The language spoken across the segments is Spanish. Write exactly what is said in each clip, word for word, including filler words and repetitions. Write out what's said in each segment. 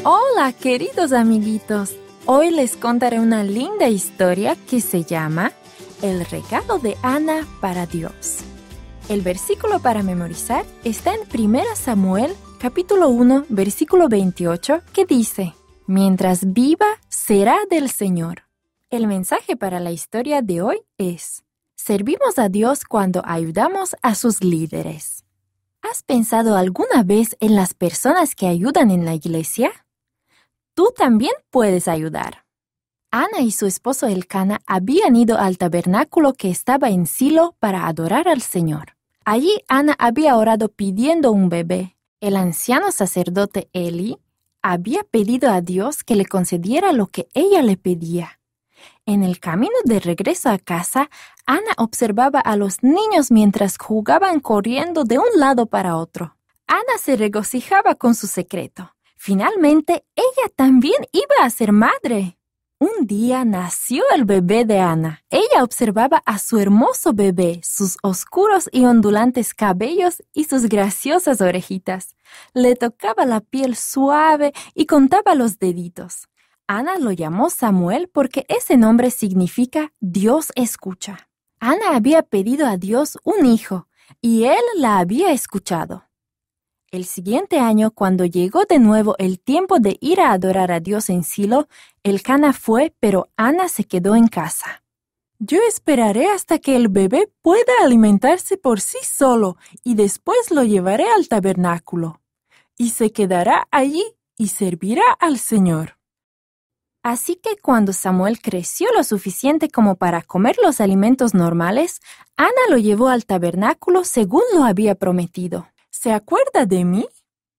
Hola, queridos amiguitos. Hoy les contaré una linda historia que se llama El regalo de Ana para Dios. El versículo para memorizar está en primera Samuel, capítulo uno, versículo veintiocho, que dice: Mientras viva, será del Señor. El mensaje para la historia de hoy es: servimos a Dios cuando ayudamos a sus líderes. ¿Has pensado alguna vez en las personas que ayudan en la iglesia? Tú también puedes ayudar. Ana y su esposo Elcana habían ido al tabernáculo que estaba en Silo para adorar al Señor. Allí Ana había orado pidiendo un bebé. El anciano sacerdote Eli había pedido a Dios que le concediera lo que ella le pedía. En el camino de regreso a casa, Ana observaba a los niños mientras jugaban corriendo de un lado para otro. Ana se regocijaba con su secreto. Finalmente, ella también iba a ser madre. Un día nació el bebé de Ana. Ella observaba a su hermoso bebé, sus oscuros y ondulantes cabellos y sus graciosas orejitas. Le tocaba la piel suave y contaba los deditos. Ana lo llamó Samuel porque ese nombre significa Dios escucha. Ana había pedido a Dios un hijo y él la había escuchado. El siguiente año, cuando llegó de nuevo el tiempo de ir a adorar a Dios en Silo, Elcana fue, pero Ana se quedó en casa. Yo esperaré hasta que el bebé pueda alimentarse por sí solo y después lo llevaré al tabernáculo. Y se quedará allí y servirá al Señor. Así que cuando Samuel creció lo suficiente como para comer los alimentos normales, Ana lo llevó al tabernáculo según lo había prometido. ¿Se acuerda de mí?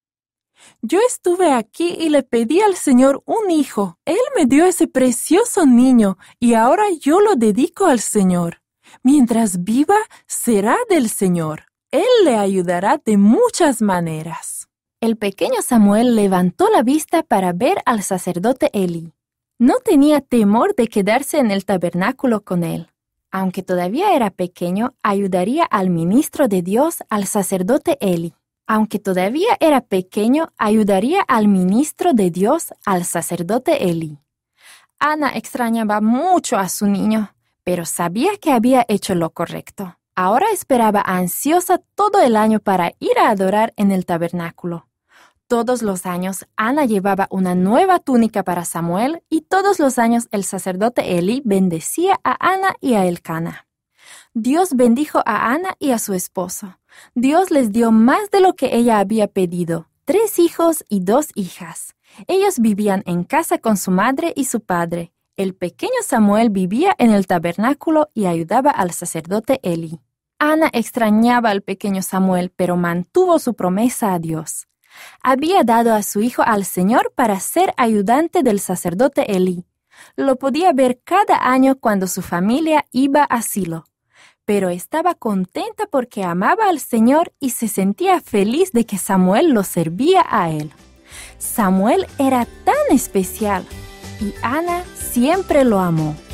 Yo estuve aquí y le pedí al Señor un hijo. Él me dio ese precioso niño y ahora yo lo dedico al Señor. Mientras viva, será del Señor. Él le ayudará de muchas maneras. El pequeño Samuel levantó la vista para ver al sacerdote Eli. No tenía temor de quedarse en el tabernáculo con él. Aunque todavía era pequeño, ayudaría al ministro de Dios, al sacerdote Eli. Aunque todavía era pequeño, ayudaría al ministro de Dios, al sacerdote Eli. Ana extrañaba mucho a su niño, pero sabía que había hecho lo correcto. Ahora esperaba ansiosa todo el año para ir a adorar en el tabernáculo. Todos los años, Ana llevaba una nueva túnica para Samuel y todos los años el sacerdote Eli bendecía a Ana y a Elcana. Dios bendijo a Ana y a su esposo. Dios les dio más de lo que ella había pedido, tres hijos y dos hijas. Ellos vivían en casa con su madre y su padre. El pequeño Samuel vivía en el tabernáculo y ayudaba al sacerdote Eli. Ana extrañaba al pequeño Samuel, pero mantuvo su promesa a Dios. Había dado a su hijo al Señor para ser ayudante del sacerdote Eli. Lo podía ver cada año cuando su familia iba a Silo. Pero estaba contenta porque amaba al Señor y se sentía feliz de que Samuel lo servía a él. Samuel era tan especial y Ana siempre lo amó.